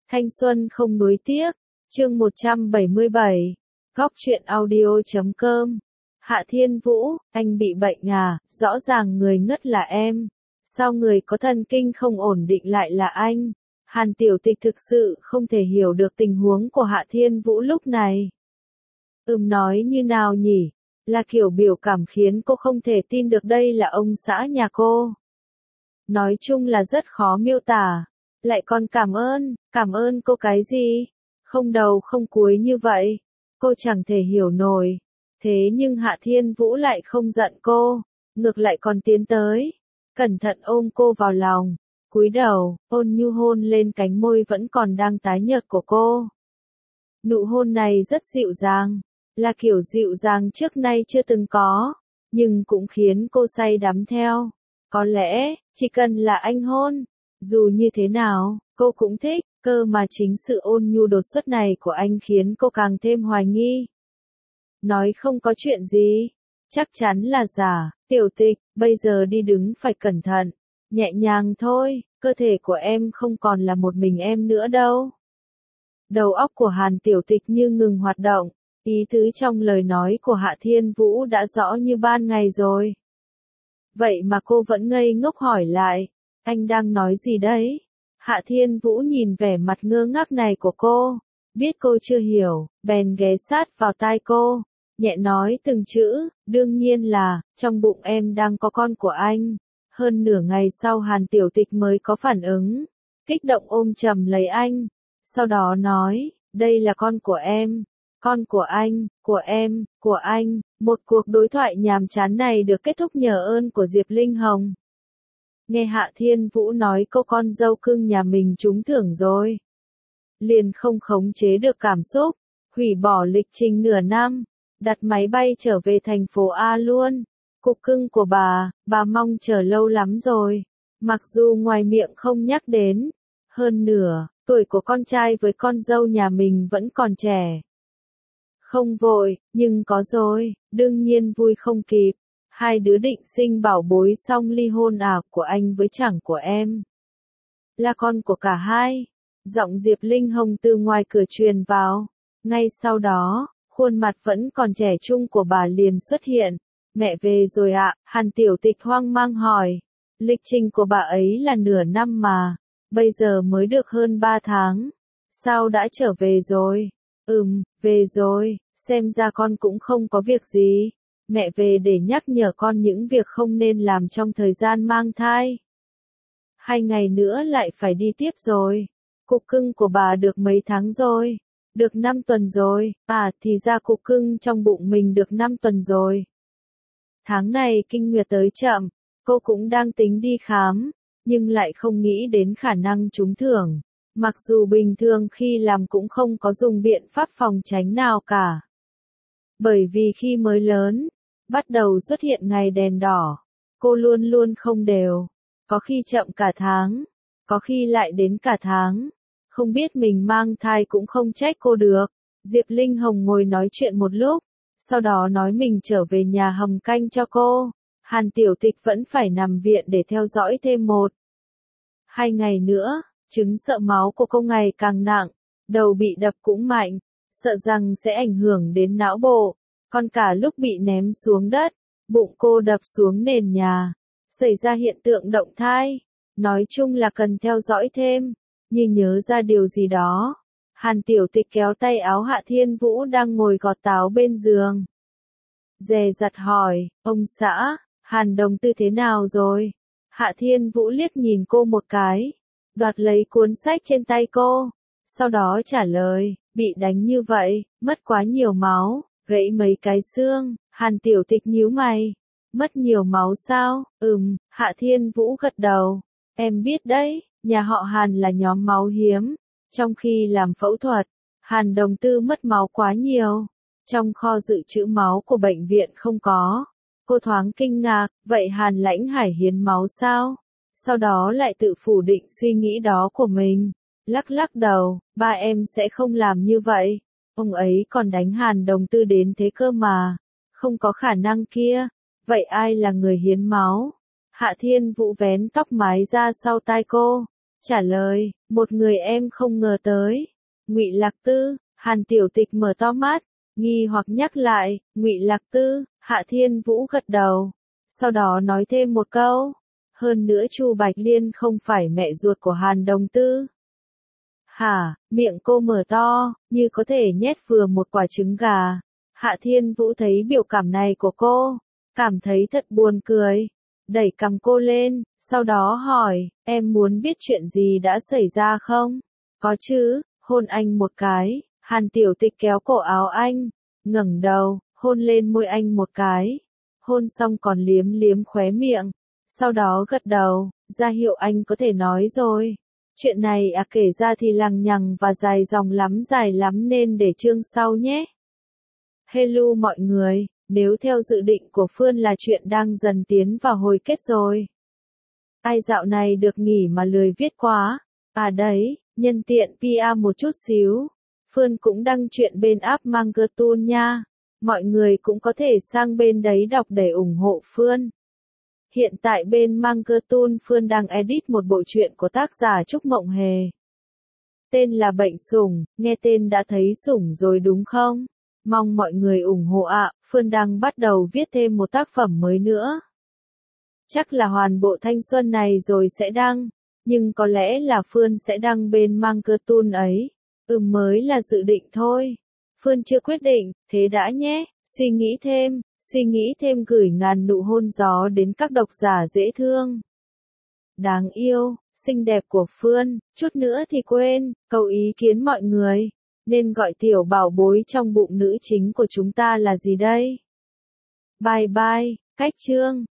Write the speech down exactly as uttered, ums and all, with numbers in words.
Thanh xuân không nuối tiếc, chương một trăm bảy mươi bảy, góc truyện audio chấm com. Hạ Thiên Vũ, anh bị bệnh à, rõ ràng người ngất là em. Sao người có thần kinh không ổn định lại là anh? Hàn Tiểu Tịch thực sự không thể hiểu được tình huống của Hạ Thiên Vũ lúc này. Ừm nói như nào nhỉ? Là kiểu biểu cảm khiến cô không thể tin được đây là ông xã nhà cô. Nói chung là rất khó miêu tả. Lại còn cảm ơn, cảm ơn cô cái gì? Không đầu không cuối như vậy. Cô chẳng thể hiểu nổi. Thế nhưng Hạ Thiên Vũ lại không giận cô, ngược lại còn tiến tới, cẩn thận ôm cô vào lòng, cúi đầu, ôn nhu hôn lên cánh môi vẫn còn đang tái nhợt của cô. Nụ hôn này rất dịu dàng, là kiểu dịu dàng trước nay chưa từng có, nhưng cũng khiến cô say đắm theo. Có lẽ, chỉ cần là anh hôn, dù như thế nào, cô cũng thích, cơ mà chính sự ôn nhu đột xuất này của anh khiến cô càng thêm hoài nghi. Nói không có chuyện gì, chắc chắn là giả, Tiểu Tịch, bây giờ đi đứng phải cẩn thận, nhẹ nhàng thôi, cơ thể của em không còn là một mình em nữa đâu. Đầu óc của Hàn Tiểu Tịch như ngừng hoạt động, ý tứ trong lời nói của Hạ Thiên Vũ đã rõ như ban ngày rồi. Vậy mà cô vẫn ngây ngốc hỏi lại, anh đang nói gì đấy? Hạ Thiên Vũ nhìn vẻ mặt ngơ ngác này của cô, biết cô chưa hiểu, bèn ghé sát vào tai cô, nhẹ nói từng chữ, đương nhiên là, trong bụng em đang có con của anh. Hơn nửa ngày sau Hàn Tiểu Tịch mới có phản ứng, kích động ôm chầm lấy anh, sau đó nói, đây là con của em, con của anh, của em, của anh. Một cuộc đối thoại nhàm chán này được kết thúc nhờ ơn của Diệp Linh Hồng. Nghe Hạ Thiên Vũ nói cô con dâu cưng nhà mình trúng thưởng rồi, liền không khống chế được cảm xúc, hủy bỏ lịch trình nửa năm, đặt máy bay trở về thành phố A luôn. Cục cưng của bà, bà mong chờ lâu lắm rồi, mặc dù ngoài miệng không nhắc đến, hơn nửa, tuổi của con trai với con dâu nhà mình vẫn còn trẻ. Không vội, nhưng có rồi, đương nhiên vui không kịp. Hai đứa định sinh bảo bối xong ly hôn à, của anh với chẳng của em. Là con của cả hai. Giọng Diệp Linh Hồng từ ngoài cửa truyền vào. Ngay sau đó, khuôn mặt vẫn còn trẻ trung của bà liền xuất hiện. Mẹ về rồi ạ, à? Hàn Tiểu Tịch hoang mang hỏi. Lịch trình của bà ấy là nửa năm mà. Bây giờ mới được hơn ba tháng. Sao đã trở về rồi? Ừm, về rồi, xem ra con cũng không có việc gì. Mẹ về để nhắc nhở con những việc không nên làm trong thời gian mang thai. Hai ngày nữa lại phải đi tiếp rồi. Cục cưng của bà được mấy tháng rồi? Được năm tuần rồi. À, thì ra cục cưng trong bụng mình được năm tuần rồi. Tháng này kinh nguyệt tới chậm, cô cũng đang tính đi khám, nhưng lại không nghĩ đến khả năng trúng thưởng. Mặc dù bình thường khi làm cũng không có dùng biện pháp phòng tránh nào cả. Bởi vì khi mới lớn, bắt đầu xuất hiện ngày đèn đỏ, cô luôn luôn không đều, có khi chậm cả tháng, có khi lại đến cả tháng, không biết mình mang thai cũng không trách cô được. Diệp Linh Hồng ngồi nói chuyện một lúc, sau đó nói mình trở về nhà hầm canh cho cô, Hàn Tiểu Tịch vẫn phải nằm viện để theo dõi thêm một, hai ngày nữa. Chứng sợ máu của cô ngày càng nặng, đầu bị đập cũng mạnh, sợ rằng sẽ ảnh hưởng đến não bộ, còn cả lúc bị ném xuống đất, bụng cô đập xuống nền nhà, xảy ra hiện tượng động thai, nói chung là cần theo dõi thêm. Như nhớ ra điều gì đó, Hàn Tiểu Tịch kéo tay áo Hạ Thiên Vũ đang ngồi gọt táo bên giường. Dè dặt hỏi, ông xã, Hàn đồng tư thế nào rồi? Hạ Thiên Vũ liếc nhìn cô một cái, đoạt lấy cuốn sách trên tay cô, sau đó trả lời, bị đánh như vậy, mất quá nhiều máu, gãy mấy cái xương. Hàn Tiểu Tịch nhíu mày, mất nhiều máu sao? Ừm, Hạ Thiên Vũ gật đầu, em biết đấy, nhà họ Hàn là nhóm máu hiếm, trong khi làm phẫu thuật, Hàn đồng tư mất máu quá nhiều, trong kho dự trữ máu của bệnh viện không có. Cô thoáng kinh ngạc, vậy Hàn Lãnh Hải hiến máu sao? Sau đó lại tự phủ định suy nghĩ đó của mình, lắc lắc đầu, ba em sẽ không làm như vậy, ông ấy còn đánh Hàn đồng tư đến thế cơ mà, không có khả năng kia, vậy ai là người hiến máu? Hạ Thiên Vũ vén tóc mái ra sau tai cô, Trả lời, một người em không ngờ tới. Ngụy Lạc Tư, Hàn Tiểu Tịch mở to mắt, nghi hoặc nhắc lại, Ngụy Lạc Tư, Hạ Thiên Vũ gật đầu. Sau đó nói thêm một câu, hơn nữa Chu Bạch Liên không phải mẹ ruột của Hàn Đồng Tư. Hả, miệng cô mở to, như có thể nhét vừa một quả trứng gà. Hạ Thiên Vũ thấy biểu cảm này của cô, cảm thấy thật buồn cười, đẩy cằm cô lên, sau đó hỏi, em muốn biết chuyện gì đã xảy ra không? Có chứ, hôn anh một cái. Hàn Tiểu Tịch kéo cổ áo anh, ngẩng đầu, hôn lên môi anh một cái. Hôn xong còn liếm liếm khóe miệng, sau đó gật đầu, ra hiệu anh có thể nói rồi. Chuyện này à kể ra thì lằng nhằng và dài dòng lắm dài lắm nên để chương sau nhé. Hello mọi người, nếu theo dự định của Phương là chuyện đang dần tiến vào hồi kết rồi. Ai dạo này được nghỉ mà lười viết quá. À đấy, nhân tiện pê e một chút xíu. Phương cũng đăng chuyện bên app Mangertoon nha. Mọi người cũng có thể sang bên đấy đọc để ủng hộ Phương. Hiện tại bên Mangertoon Phương đang edit một bộ truyện của tác giả Trúc Mộng Hề. Tên là Bệnh Sủng, nghe tên đã thấy sủng rồi đúng không? Mong mọi người ủng hộ ạ, à. Phương đang bắt đầu viết thêm một tác phẩm mới nữa. Chắc là hoàn bộ thanh xuân này rồi sẽ đăng, nhưng có lẽ là Phương sẽ đăng bên Mangertoon ấy. Ừm mới là dự định thôi. Phương chưa quyết định, thế đã nhé, suy nghĩ thêm, suy nghĩ thêm gửi ngàn nụ hôn gió đến các độc giả dễ thương. Đáng yêu, xinh đẹp của Phương, chút nữa thì quên, cầu ý kiến mọi người. Nên gọi tiểu bảo bối trong bụng nữ chính của chúng ta là gì đây? Bye bye, cách chương.